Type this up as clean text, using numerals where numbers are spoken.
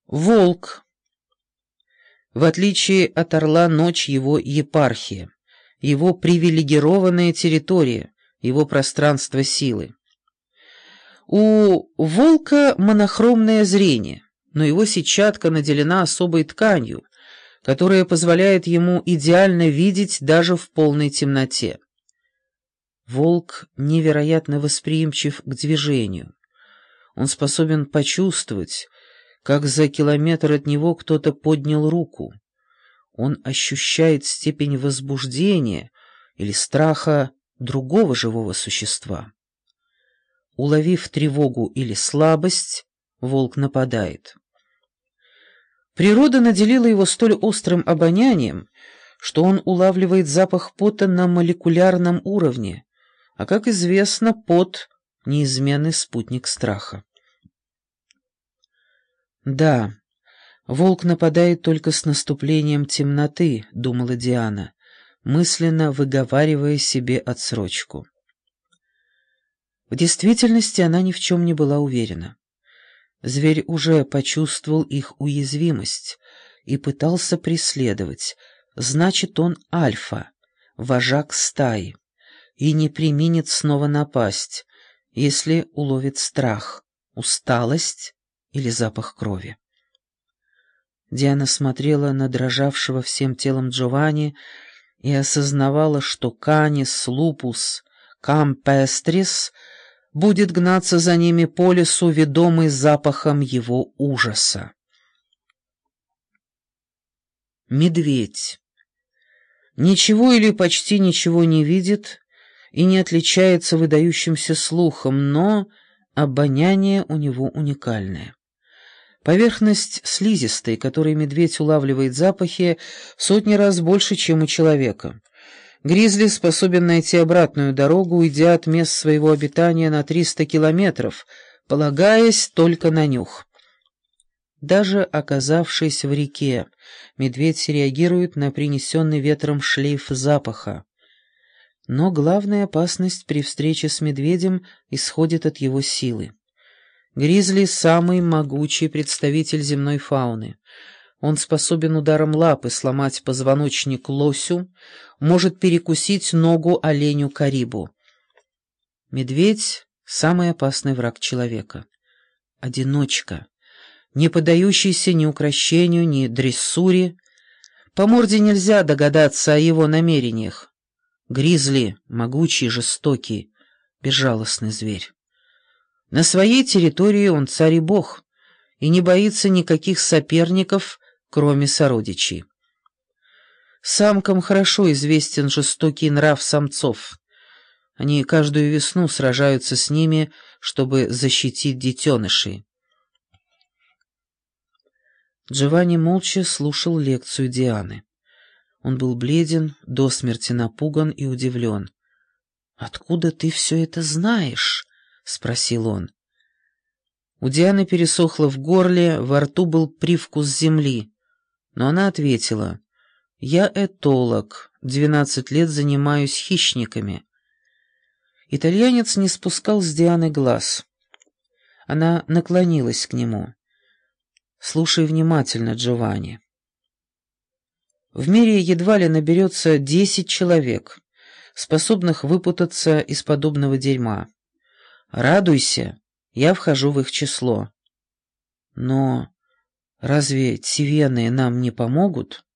Волк. В отличие от орла, ночь — его епархия, его привилегированная территория, его пространство силы. У волка монохромное зрение, но его сетчатка наделена особой тканью, которая позволяет ему идеально видеть даже в полной темноте. Волк невероятно восприимчив к движению. Он способен почувствовать, как за километр от него кто-то поднял руку. Он ощущает степень возбуждения или страха другого живого существа. Уловив тревогу или слабость, волк нападает. Природа наделила его столь острым обонянием, что он улавливает запах пота на молекулярном уровне, а, как известно, пот — неизменный спутник страха. «Да, волк нападает только с наступлением темноты», — думала Диана, мысленно выговаривая себе отсрочку. В действительности она ни в чем не была уверена. Зверь уже почувствовал их уязвимость и пытался преследовать. Значит, он альфа, вожак стаи, и не преминет снова напасть, если уловит страх, усталость или запах крови. Диана смотрела на дрожавшего всем телом Джованни и осознавала, что Canis lupus campestris будет гнаться за ними по лесу, ведомый запахом его ужаса. Медведь. Ничего или почти ничего не видит и не отличается выдающимся слухом, но обоняние у него уникальное. Поверхность слизистой, которой медведь улавливает запахи, в сотни раз больше, чем у человека. Гризли способен найти обратную дорогу, уйдя от мест своего обитания на 300 километров, полагаясь только на нюх. Даже оказавшись в реке, медведь реагирует на принесенный ветром шлейф запаха. Но главная опасность при встрече с медведем исходит от его силы. Гризли — самый могучий представитель земной фауны. Он способен ударом лапы сломать позвоночник лосю, может перекусить ногу оленю-карибу. Медведь — самый опасный враг человека. Одиночка, не поддающийся ни укрощению, ни дрессуре. По морде нельзя догадаться о его намерениях. Гризли — могучий, жестокий, безжалостный зверь. На своей территории он царь и бог, и не боится никаких соперников, кроме сородичей. Самкам хорошо известен жестокий нрав самцов. Они каждую весну сражаются с ними, чтобы защитить детенышей. Джованни молча слушал лекцию Дианы. Он был бледен, до смерти напуган и удивлен. «Откуда ты все это знаешь?» — спросил он. У Дианы пересохло в горле, во рту был привкус земли. Но она ответила: «Я этолог, 12 лет занимаюсь хищниками». Итальянец не спускал с Дианы глаз. Она наклонилась к нему. «Слушай внимательно, Джованни. В мире едва ли наберется 10 человек, способных выпутаться из подобного дерьма. Радуйся, я вхожу в их число. Но разве тивены нам не помогут?»